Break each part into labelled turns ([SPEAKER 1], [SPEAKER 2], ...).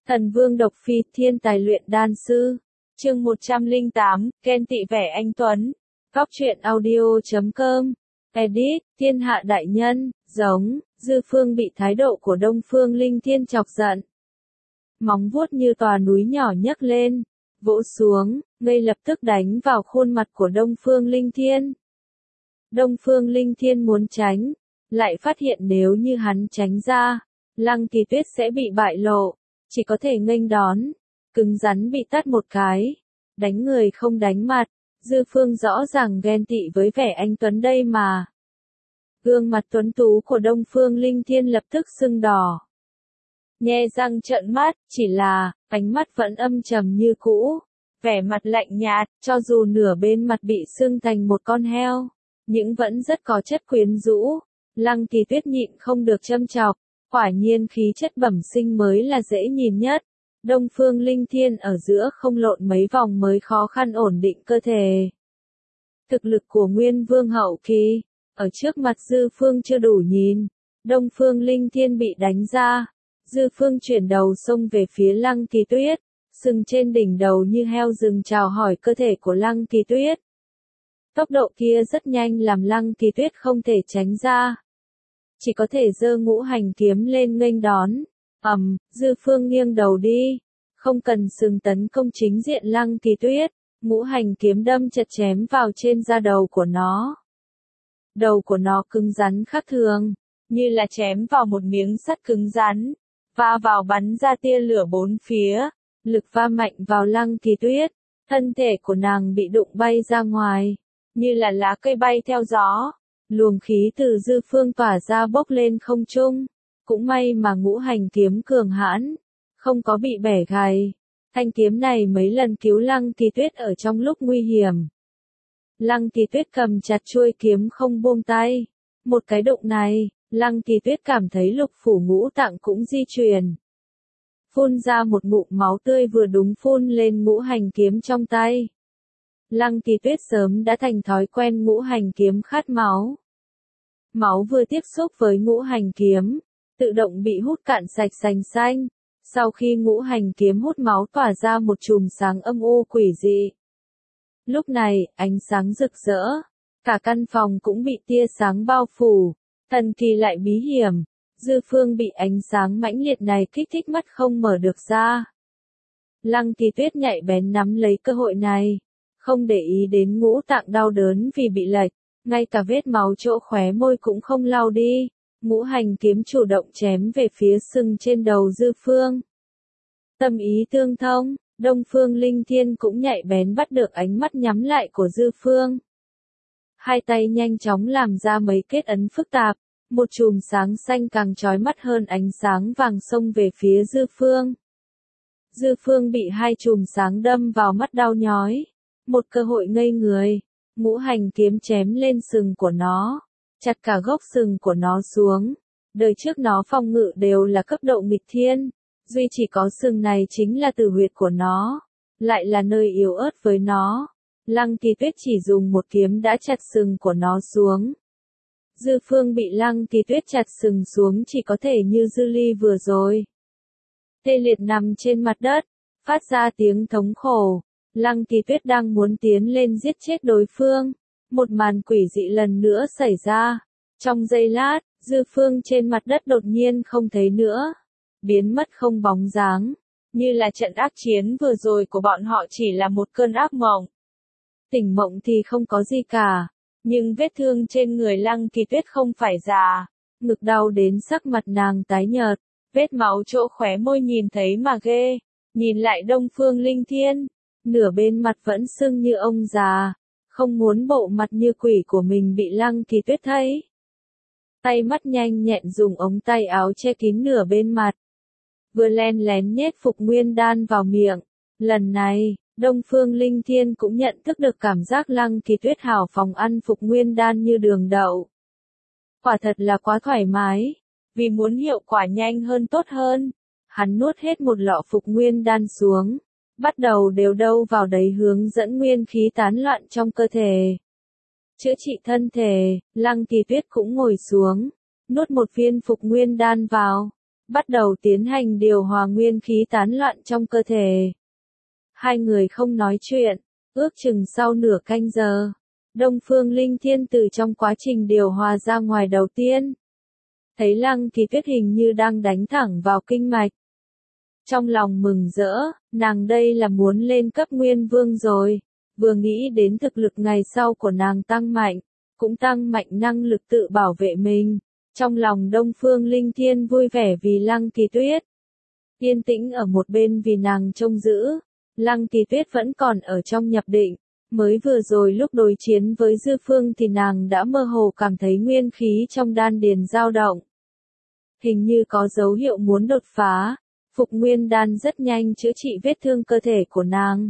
[SPEAKER 1] Thần Vương Độc Phi, thiên tài luyện đan sư. Chương 108, Ken tị vẻ anh tuấn. Góc truyện audio.com. Edit, thiên hạ đại nhân, giống, Dư Phương bị thái độ của Đông Phương Linh Thiên chọc giận. Móng vuốt như tòa núi nhỏ nhấc lên, vỗ xuống, ngay lập tức đánh vào khuôn mặt của Đông Phương Linh Thiên. Đông Phương Linh Thiên muốn tránh, lại phát hiện nếu như hắn tránh ra, Lăng Kỳ Tuyết sẽ bị bại lộ, chỉ có thể nghênh đón, cứng rắn bị tát một cái, đánh người không đánh mặt, Dư Phương rõ ràng ghen tị với vẻ anh tuấn đây mà. Gương mặt tuấn tú của Đông Phương Linh Thiên lập tức sưng đỏ. Nhe răng trợn mắt, chỉ là, ánh mắt vẫn âm trầm như cũ, vẻ mặt lạnh nhạt, cho dù nửa bên mặt bị sưng thành một con heo, nhưng vẫn rất có chất quyến rũ. Lăng Kỳ Tuyết nhịn không được châm chọc, quả nhiên khí chất bẩm sinh mới là dễ nhìn nhất. Đông Phương Linh Thiên ở giữa không lộn mấy vòng mới khó khăn ổn định cơ thể. Thực lực của Nguyên Vương hậu kỳ, ở trước mặt Dư Phương chưa đủ nhìn. Đông Phương Linh Thiên bị đánh ra, Dư Phương chuyển đầu xông về phía Lăng Kỳ Tuyết, sừng trên đỉnh đầu như heo rừng chào hỏi cơ thể của Lăng Kỳ Tuyết. Tốc độ kia rất nhanh làm Lăng Kỳ Tuyết không thể tránh ra, chỉ có thể giơ ngũ hành kiếm lên nghênh đón. Dư Phương nghiêng đầu đi, không cần sừng tấn công chính diện Lăng Kỳ Tuyết, ngũ hành kiếm đâm chật chém vào trên da đầu của nó. Đầu của nó cứng rắn khác thường, như là chém vào một miếng sắt cứng rắn, va vào bắn ra tia lửa bốn phía, lực va mạnh vào Lăng Kỳ Tuyết, thân thể của nàng bị đụng bay ra ngoài, như là lá cây bay theo gió. Luồng khí từ Dư Phương tỏa ra bốc lên không trung, cũng may mà ngũ hành kiếm cường hãn, không có bị bẻ gãy. Thanh kiếm này mấy lần cứu Lăng Kỳ Tuyết ở trong lúc nguy hiểm. Lăng Kỳ Tuyết cầm chặt chuôi kiếm không buông tay. Một cái đụng này, Lăng Kỳ Tuyết cảm thấy lục phủ ngũ tạng cũng di chuyển. Phun ra một ngụm máu tươi vừa đúng phun lên ngũ hành kiếm trong tay. Lăng Kỳ Tuyết sớm đã thành thói quen ngũ hành kiếm khát máu. Máu vừa tiếp xúc với ngũ hành kiếm, tự động bị hút cạn sạch sành xanh. Sau khi ngũ hành kiếm hút máu tỏa ra một chùm sáng âm u quỷ dị. Lúc này, ánh sáng rực rỡ, cả căn phòng cũng bị tia sáng bao phủ, thần kỳ lại bí hiểm. Dư Phương bị ánh sáng mãnh liệt này kích thích mắt không mở được ra. Lăng Kỳ Tuyết nhạy bén nắm lấy cơ hội này, không để ý đến ngũ tạng đau đớn vì bị lệch, ngay cả vết máu chỗ khóe môi cũng không lau đi. Ngũ hành kiếm chủ động chém về phía sừng trên đầu Dư Phương. Tâm ý tương thông, Đông Phương Linh Thiên cũng nhạy bén bắt được ánh mắt nhắm lại của Dư Phương. Hai tay nhanh chóng làm ra mấy kết ấn phức tạp, một chùm sáng xanh càng chói mắt hơn ánh sáng vàng xông về phía Dư Phương. Dư Phương bị hai chùm sáng đâm vào mắt đau nhói, một cơ hội ngây người, ngũ hành kiếm chém lên sừng của nó, chặt cả gốc sừng của nó xuống. Đời trước nó phòng ngự đều là cấp độ nghịch thiên, duy chỉ có sừng này chính là tử huyệt của nó, lại là nơi yếu ớt với nó. Lăng Kỳ Tuyết chỉ dùng một kiếm đã chặt sừng của nó xuống. Dư Phương bị Lăng Kỳ Tuyết chặt sừng xuống chỉ có thể như Dư Ly vừa rồi, tê liệt nằm trên mặt đất, phát ra tiếng thống khổ. Lăng Kỳ Tuyết đang muốn tiến lên giết chết đối phương, một màn quỷ dị lần nữa xảy ra. Trong giây lát, Dư Phương trên mặt đất đột nhiên không thấy nữa, biến mất không bóng dáng, như là trận ác chiến vừa rồi của bọn họ chỉ là một cơn ác mộng. Tỉnh mộng thì không có gì cả, nhưng vết thương trên người Lăng Kỳ Tuyết không phải già, ngực đau đến sắc mặt nàng tái nhợt, vết máu chỗ khóe môi nhìn thấy mà ghê. Nhìn lại Đông Phương Linh Thiên, nửa bên mặt vẫn sưng như ông già, không muốn bộ mặt như quỷ của mình bị Lăng Kỳ Tuyết thấy. Tay mắt nhanh nhẹn dùng ống tay áo che kín nửa bên mặt, vừa len lén nhét Phục Nguyên Đan vào miệng. Lần này, Đông Phương Linh Thiên cũng nhận thức được cảm giác Lăng Kỳ Tuyết hào phóng ăn Phục Nguyên Đan như đường đậu. Quả thật là quá thoải mái, vì muốn hiệu quả nhanh hơn tốt hơn, hắn nuốt hết một lọ Phục Nguyên Đan xuống, bắt đầu đều đâu vào đấy hướng dẫn nguyên khí tán loạn trong cơ thể. Chữa trị thân thể, Lăng Kỳ Tuyết cũng ngồi xuống, nuốt một viên Phục Nguyên Đan vào. bắt đầu tiến hành điều hòa nguyên khí tán loạn trong cơ thể. Hai người không nói chuyện, ước chừng sau nửa canh giờ, Đông Phương Linh Thiên từ trong quá trình điều hòa ra ngoài đầu tiên. Thấy Lăng Kỳ Tuyết hình như đang đánh thẳng vào kinh mạch. Trong lòng mừng rỡ, nàng đây là muốn lên cấp Nguyên Vương rồi, vừa nghĩ đến thực lực ngày sau của nàng tăng mạnh, cũng tăng mạnh năng lực tự bảo vệ mình. Trong lòng Đông Phương Linh Thiên vui vẻ vì Lăng Kỳ Tuyết. Yên tĩnh ở một bên vì nàng trông giữ. Lăng Kỳ Tuyết vẫn còn ở trong nhập định. Mới vừa rồi lúc đối chiến với Dư Phương thì nàng đã mơ hồ cảm thấy nguyên khí trong đan điền dao động. Hình như có dấu hiệu muốn đột phá. Phục Nguyên Đan rất nhanh chữa trị vết thương cơ thể của nàng.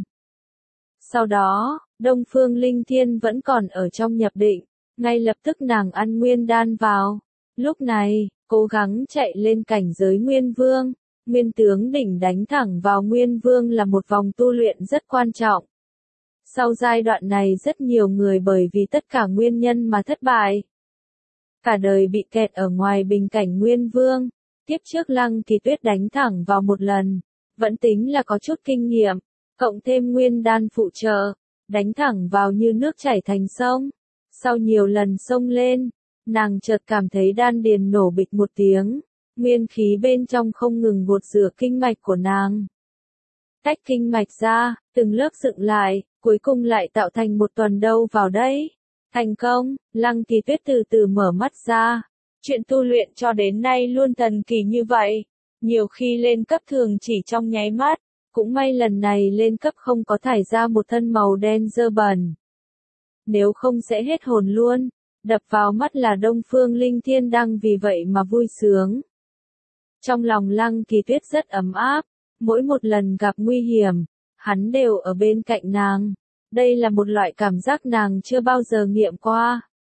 [SPEAKER 1] Sau đó, Đông Phương Linh Thiên vẫn còn ở trong nhập định. Ngay lập tức nàng ăn Nguyên Đan vào. Lúc này, cố gắng chạy lên cảnh giới Nguyên Vương. Nguyên tướng đỉnh đánh thẳng vào Nguyên Vương là một vòng tu luyện rất quan trọng. Sau giai đoạn này rất nhiều người bởi vì tất cả nguyên nhân mà thất bại. Cả đời bị kẹt ở ngoài bình cảnh Nguyên Vương. Tiếp trước Lăng Kỳ Tuyết đánh thẳng vào một lần. Vẫn tính là có chút kinh nghiệm. Cộng thêm Nguyên Đan phụ trợ. Đánh thẳng vào như nước chảy thành sông. Sau nhiều lần xông lên, nàng chợt cảm thấy đan điền nổ bịch một tiếng. Nguyên khí bên trong không ngừng gột rửa kinh mạch của nàng. Tách kinh mạch ra, từng lớp dựng lại, cuối cùng lại tạo thành một tuần đâu vào đây. Thành công, Lăng Kỳ Tuyết từ từ mở mắt ra. Chuyện tu luyện cho đến nay luôn thần kỳ như vậy. Nhiều khi lên cấp thường chỉ trong nháy mắt. Cũng may lần này lên cấp không có thải ra một thân màu đen dơ bẩn. Nếu không sẽ hết hồn luôn. Đập vào mắt là Đông Phương Linh Thiên đang vì vậy mà vui sướng. Trong lòng Lăng Kỳ Tuyết rất ấm áp. Mỗi một lần gặp nguy hiểm, hắn đều ở bên cạnh nàng. Đây là một loại cảm giác nàng chưa bao giờ nghiệm qua.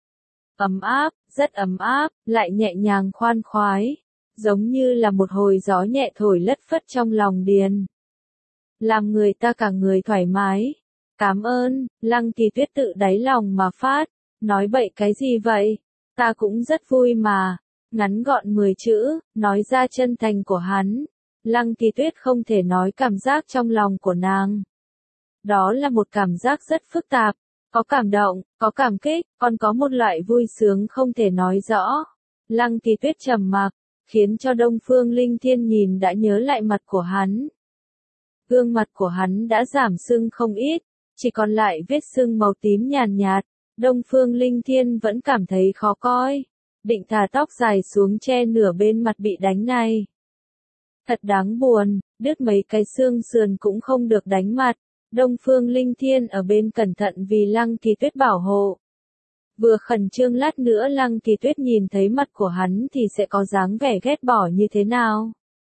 [SPEAKER 1] Ấm áp, rất ấm áp, lại nhẹ nhàng khoan khoái. Giống như là một hồi gió nhẹ thổi lất phất trong lòng điền. Làm người ta cả người thoải mái. Cảm ơn, Lăng Kỳ Tuyết tự đáy lòng mà phát. Nói bậy cái gì vậy? Ta cũng rất vui mà. Ngắn gọn 10 chữ, nói ra chân thành của hắn. Lăng Kỳ Tuyết không thể nói cảm giác trong lòng của nàng. Đó là một cảm giác rất phức tạp. Có cảm động, có cảm kích, còn có một loại vui sướng không thể nói rõ. Lăng Kỳ Tuyết trầm mặc, khiến cho Đông Phương Linh Thiên nhìn đã nhớ lại mặt của hắn. Gương mặt của hắn đã giảm sưng không ít, chỉ còn lại vết sưng màu tím nhàn nhạt. Đông Phương Linh Thiên vẫn cảm thấy khó coi. Định thả tóc dài xuống che nửa bên mặt bị đánh này. Thật đáng buồn, đứt mấy cái xương sườn cũng không được đánh mặt. Đông Phương Linh Thiên ở bên cẩn thận vì Lăng Kỳ Tuyết bảo hộ. Vừa khẩn trương lát nữa Lăng Kỳ Tuyết nhìn thấy mặt của hắn thì sẽ có dáng vẻ ghét bỏ như thế nào.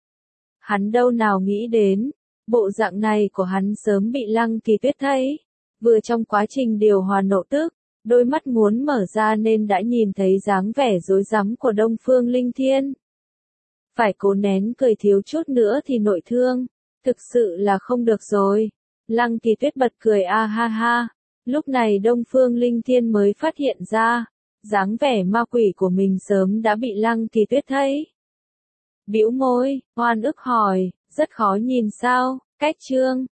[SPEAKER 1] Hắn đâu nào nghĩ đến, bộ dạng này của hắn sớm bị Lăng Kỳ Tuyết thấy. Vừa trong quá trình điều hòa nộ tức, đôi mắt muốn mở ra nên đã nhìn thấy dáng vẻ rối rắm của Đông Phương Linh Thiên. Phải cố nén cười thiếu chút nữa thì nội thương, thực sự là không được rồi. Lăng Kỳ Tuyết bật cười a ha ha. Lúc này Đông Phương Linh Thiên mới phát hiện ra, dáng vẻ ma quỷ của mình sớm đã bị Lăng Kỳ Tuyết thấy. Bĩu môi, oan ức hỏi, rất khó nhìn sao, cách chương.